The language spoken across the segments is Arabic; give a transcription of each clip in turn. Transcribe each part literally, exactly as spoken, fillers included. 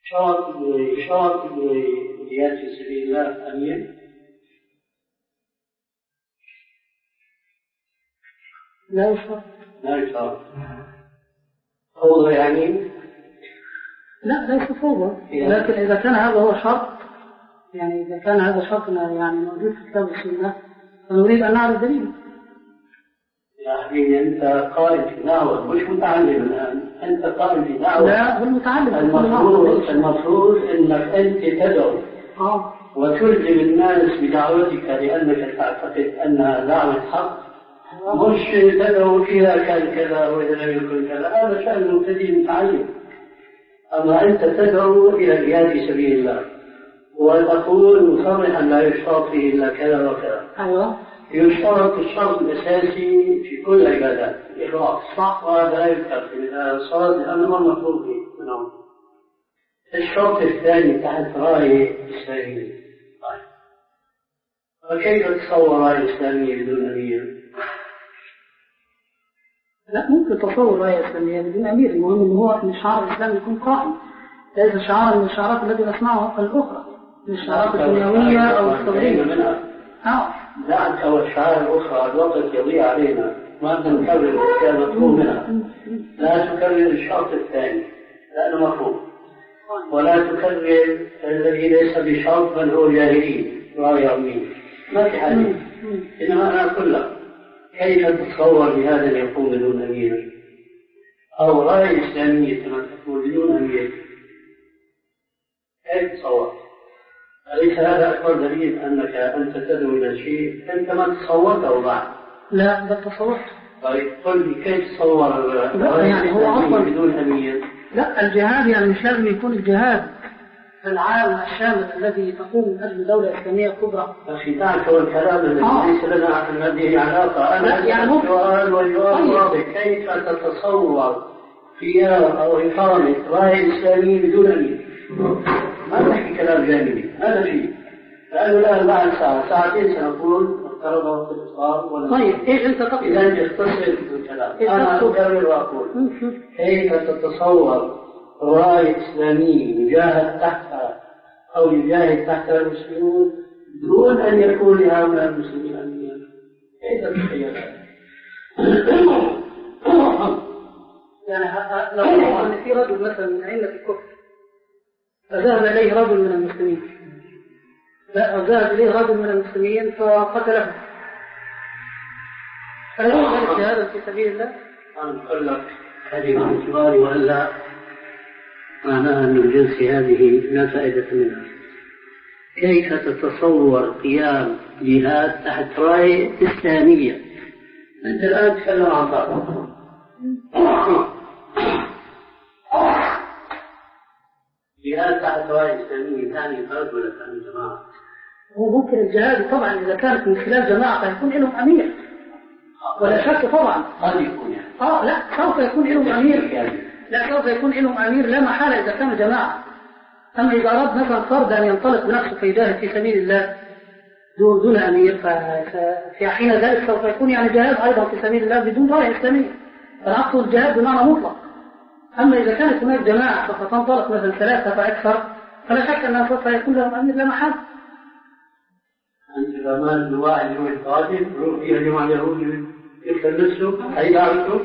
شرط شرط الجهاد في سبيل الله أمين؟ لا يشرط. لا يشرط. فوضى يعني؟ لا ليس فوضى، لكن إذا كان هذا هو شرط، يعني إذا كان هذا شرط يعني موجود في كتاب السنة فنريد أن نعرف دليل. يا حبيبي أنت قائد في دعوة مش متعلم الآن، أنت قائد في دعوة. لا هو المتعلم. المفروض المفروض أنك أنت تدعو آه. وتلزم الناس بدعوتك لأنك تعتقد أنها دعوة حق، مش تدعو فيها كان كذا وإذا لم يكن كذا، هذا شأن المبتدئ المتعلم. أما أنت تدعو إلى الجهاد في سبيل الله وتقول مصرحا لا يشترط فيه إلا كذا وكذا. أيوة. يشترط الشرط الأساسي في كل العبادات الإخلاص، صح، وهذا لا يذكر في الصلاة لأنه المطلوب فيه. نعم. الشرط الثاني تحت راية إسلامية. طيب. وكيف تصور راية إسلامية بدون أمير؟ لا ممكن تصور راية إسلامية بدون أمير، المهم إن هو من شعار الإسلام يكون قائم، ليس شعارا من الشعارات التي نسمعها الأخرى من الشعارات الدنيوية أو الثورية. آه. دعك أو الشعار الأخرى الوقت يضيع علينا ما نكرر الأشياء المطلوب منها. لا تكرر الشرط الثاني لأنه مفهوم، ولا تكرر الذي ليس بشرط بل هو جاهلين راية أمين، ما في حديث. إنما أنا أقول لك كيف تتصور بهذا يقوم بدون أمير أو راية إسلامية كما تقول بدون أمير؟ كيف تتصور؟ أليس هذا أكبر دليل أنك أنت تدعو إلى شيء أنت ما تصورته بعد؟ لا بل تصورت. طيب قل لي كيف تصور يعني هو أصلا بدون أمير؟ لا الجهاد يعني مش لازم يكون الجهاد العام الشامل الذي تقوم من أجل دولة إسلامية كبرى. أخي دعك والكلام الذي ليس لنا في هذه علاقة. أنا يعني السؤال والجواب واضح. كيف تتصور قيام أو إقامة راية إسلامية بدون أمير؟ ما نحكي كلام جانبي، هذا شيء. لأنه الآن بعد ساعة ساعتين سنقول افترض وقت الإفطار. طيب إيش أنت تقصد؟ إذا تختصر الكلام أنا أكرر وأقول كيف تتصور راية إسلامية يجاهد تحتها أو يجاهد تحتها المسلمون دون أن يكون لهؤلاء المسلمين أمير؟ كيف تتخيل هذا؟ يعني لو أن في رجل مثلا من أئمة الكفر فذهب إليه رجل من المسلمين، لا ذهب إليه رجل من المسلمين فقتله، هل يكون هذا في سبيل الله؟ أنا أقول لك هذه من سؤالي وإلا معناها أن الجنس هذه لا فائدة منها. كيف تتصور قيام جهاد تحت راية إسلامية؟ أنت الآن تتكلم عن طاقة جهاد تحت راية إسلامية ثاني فرد ولا ثاني جماعة؟ هو ممكن الجهاد طبعا إذا كانت من خلال جماعة فيكون لهم أمير ولا شك طبعا. قد يكون يعني. آه لا سوف يكون لهم أمير، لا سوف يكون لهم أمير لا محالة إذا كان جماعة. أما إذا أراد مثلا فرد أن ينطلق بنفسه فيجاهد في سبيل الله دون, دون أمير ففي حين ذلك سوف يكون يعني جهاد أيضا في سبيل الله بدون راية إسلامية. فأنا أقصد الجهاد بمعنى مطلق. أما إذا كانت هناك جماعة سوف تنطلق مثلا ثلاثة فأكثر فلا شك أنها سوف يكون لهم أمير لا محالة. أنت إذا ما الواحد يروح القادم يروح فيها جماعة اليهود يكتب نفسه أي دعوته؟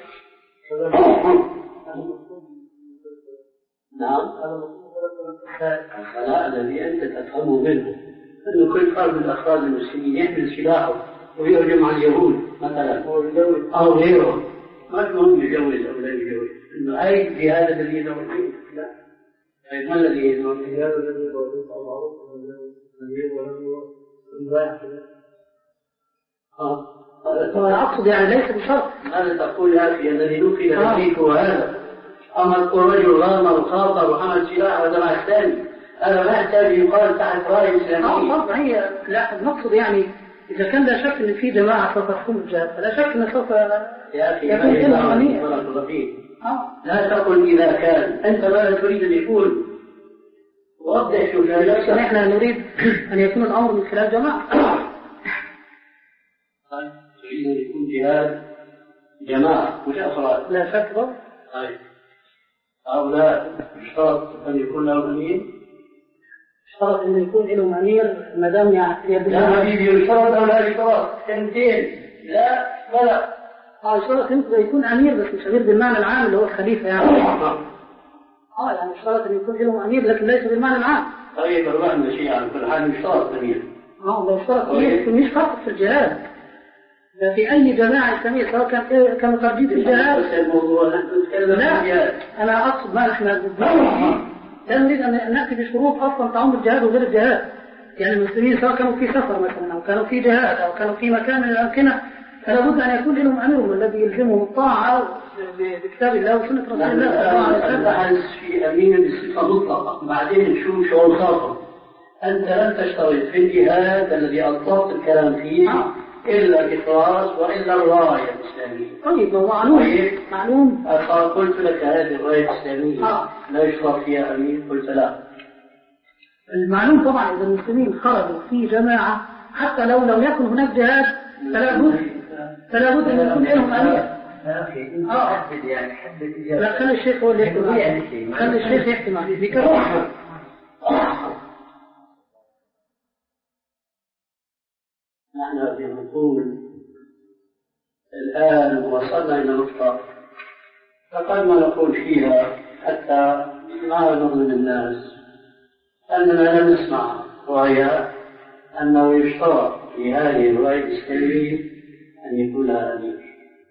نعم. الخلاء الذي أنت تفهمه منه أنه كل فرد من أفراد المسلمين يحمل سلاحه ويهجم على اليهود مثلا أو غيره، ما تهم يجوز أو لا يجوز، إنه أي جهاد الذي يدعو فيه. لا. طيب ما الذي يدعو فيه؟ الجهاد الذي يدعو فيه الله الأمير ورجل واحد. آه. أنا أقصد يعني ليس بشرط. ماذا تقول يا أخي الذي نقل إليك وهذا؟ أما الرجل غامر وخاطر وحمل سلاح هذا مع الثاني، هذا ما يحتاج يقال تحت راية إسلامية. آه طبعا هي لا نقصد يعني إذا كان لا شك إن في جماعة سوف تقوم بالجهاد فلا شك إن سوف يا أخي يكون لهم أمير. لا تقل إذا كان أنت ماذا تريد أن يكون؟ وضح شو كان. نحن نريد أن يكون الأمر من خلال جماعة. طيب تريد أن يكون جهاد جماعة مش أفراد؟ لا شك. طيب هؤلاء يشترط أن يكون لهم أمير؟ يشترط أن يكون لهم أمير ما دام يعني لا حبيبي يشترط أو لا يشترط؟ كلمتين لا ولا اه يشترط يكون أمير بس مش أمير بالمعنى العام اللي هو الخليفة يعني اه يعني يشترط أن يكون لهم أمير لكن ليس بالمعنى العام. طيب الرحمة شيء عن كل حال يشترط أمير. اه ده يشترط أمير مش فقط في الجهاد، ده في أي جماعة إسلامية سواء كان كانوا خارجين في الجهاد. بس الموضوع نحن نتكلم عن الجهاد. أنا أقصد ما نحن لا نريد أن نأتي بشروط أصلا تعم الجهاد وغير الجهاد. يعني المسلمين سواء كانوا في سفر مثلا أو كانوا في جهاد أو كانوا في مكان من الأمكنة فلا بد أن يكون لهم أميرهم الذي يلزمهم الطاعة بكتاب الله وسنة رسول الله صلى الله عليه وسلم. نحن في أمير بصفة مطلقة بعدين نشوف شغل خاصة. أنت لم تشترط في الجهاد الذي أطلقت الكلام فيه آه. إلا الإخلاص وإلا الراية الإسلامية. طيب هو معلوم طيب. معلوم قلت لك هذه الراية الإسلامية آه. لا يشترط فيها أمير قلت لا. المعلوم طبعا إذا المسلمين خرجوا في جماعة حتى لو لم يكن هناك جهاد فلا بد فلا بد أن يكون لهم أمير. اه حدد يعني حدد الإجابة. لا خلي الشيخ هو اللي يحكي معي. خلي الشيخ يحكي معي بكرة. نحن في نقول الآن وصلنا إلى نقطة فقد ما نقول فيها حتى ما نظلم الناس أننا لم نسمع رواية أنه يشترط في هذه الرواية الإسلامية أن يكون لها أمير.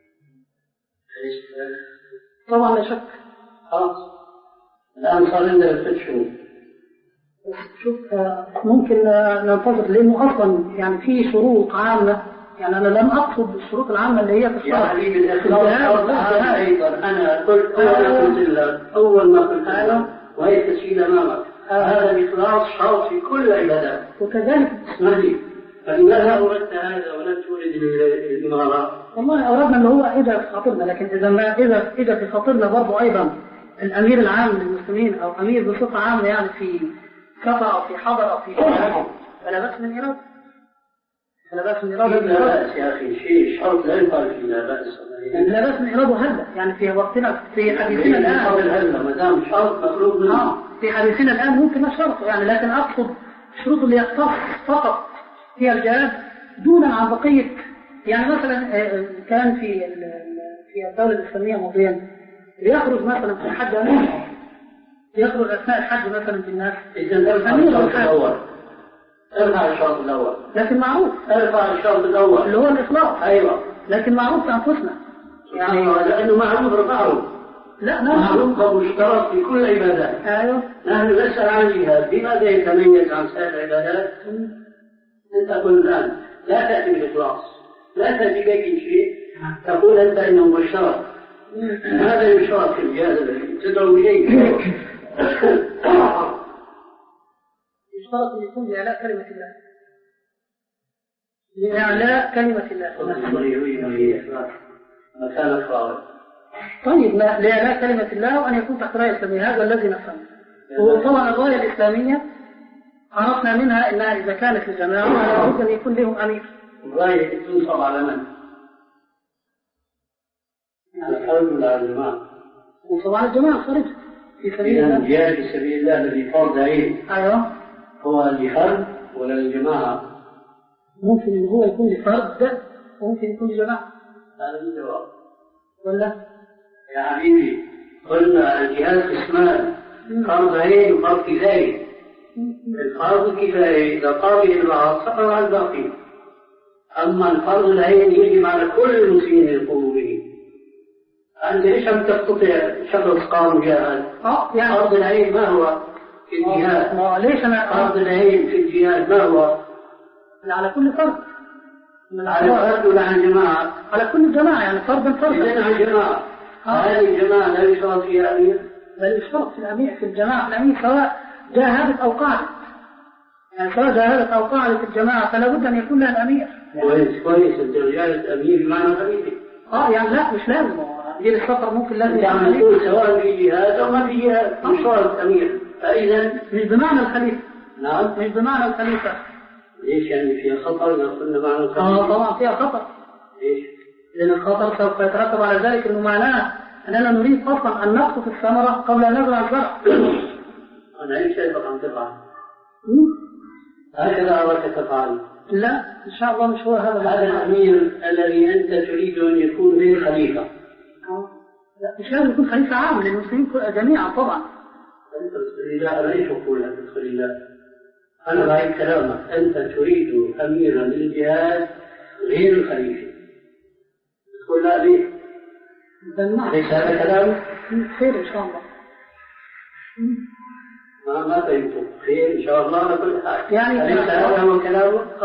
طبعا لا شك. خلاص الآن صار عندنا ست شهور. شوف ممكن ننتظر لأنه أصلا يعني في شروط عامة يعني أنا لم أقصد الشروط العامة اللي هي في الشرع. يا حبيبي الإخلاص أيضا أنا قلت أنا قلت لك أول ما قلت لك وهي التسجيل أمامك هذا الإخلاص شرط في كل العبادات. وكذلك اسمح لي فلماذا أردت هذا ولم تريد الإمارة؟ والله أردنا اللي هو إذا في خاطرنا لكن إذا ما إذا إذا في خاطرنا برضو أيضا الأمير العام للمسلمين أو أمير بصفة عامة يعني في كفر أو في حضر أو في شهر فلا بأس من إرادة. فلا بأس من إرادة. لا بأس يا أخي شيء شرط لا يقال فيه لا بأس. لا بأس من إرادة هلا يعني في وقتنا في حديثنا الآن. هلا ما دام شرط مخلوق منه. آه في حديثنا الآن ممكن نشرطه يعني لكن أقصد الشروط اللي يختص فقط في الجهاد دونا عن بقية يعني مثلا كان في في الدولة الإسلامية ماضيا يخرج مثلا في الحج أمير يخرج أثناء الحج مثلا في الناس. إذا ارفع الشرط الأول. ارفع الشرط الأول. لكن معروف. ارفع الشرط الأول. اللي هو الإخلاص. أيوة. لكن معروف في أنفسنا. يعني لأنه معروف رفعه. لا معروف ومشترك في كل العبادات. أيوة. نحن نسأل عن الجهاد بماذا يتميز عن سائر العبادات؟ أنت تقول الآن لا تأتي بالإخلاص لا تأتي بأي شيء تقول أنت إنه مشترك. هذا يشترك في الجهاد الذي تدعو إليه. يشترط أن يكون لإعلاء كلمة الله. لإعلاء كلمة الله. مكان خالد. طيب لإعلاء كلمة الله وأن يكون تحت راية الإسلامية هذا الذي نفهمه. وطبعا الراية الإسلامية عرفنا منها أنها إذا كانت الجماعة لا بد أن يكون لهم أمير. الراية تنصب على من؟ على الحرب ولا على الجماعة؟ تنصب على الجماعة خارج في سبيل الله. الجهاد في سبيل الله الذي فرض عين. أيوه. هو لفرد ولا للجماعة؟ ممكن إن هو يكون لفرد وممكن يكون لجماعة. هذا الجواب. ولا؟ يا حبيبي قلنا الجهاد قسمان فرض عين وفرض كفاية. الفرض الكفاية إذا قام به البعض سقط على الباقي. أما الفرض العين يجب على كل المسلمين يقوموا به. أنت ليش عم تستطيع شخص قام جاهد؟ أه يعني فرض العين ما هو في الجهاد؟ ما ليش أنا فرض العين في الجهاد ما هو؟ على كل فرد. على فرد ولا على جماعة؟ على كل جماعة يعني فردا فردا. إذن على جماعة. هذه الجماعة لا يشترط فيها أمير؟ بل يشترط في الأمير في الجماعة الأمير سواء جاهدت أو قعدت. يعني سواء جاهدت أو قعدت الجماعة فلا بد أن يكون لها الأمير. كويس كويس أنت رجال أمير بمعنى خليفة. آه يعني لا مش لازم أمير السفر ممكن لازم يعني نقول سواء في جهاد أو ما في جهاد مش شرط أمير. فإذا مش بمعنى الخليفة. نعم مش بمعنى الخليفة. ليش يعني فيها خطر لو قلنا معنى الخليفة؟ آه طبعا فيها خطر. ليش؟ لأن الخطر سوف يترتب على ذلك إنه معناه أننا نريد أصلا أن نقطف الثمرة قبل أن نزرع الزرع. أنا أي شيء بقى تفعل هكذا أردت تفعل؟ لا إن شاء الله مش هو هذا. هذا الأمير الذي أنت تريد أن يكون به خليفة. لا مش لازم يكون خليفة عام للمسلمين جميعا طبعا. أنت تدخلي لا أنا ليش أقول أن تدخلي لا؟ أنا رأيت كلامك أنت تريد أميرا للجهاد غير الخليفة. تقول لا ليه؟ ليس هذا كلامك؟ خير إن شاء الله. ما ما فهمت. خير إن شاء الله على كل حال. يعني أليس هذا هو كلامك؟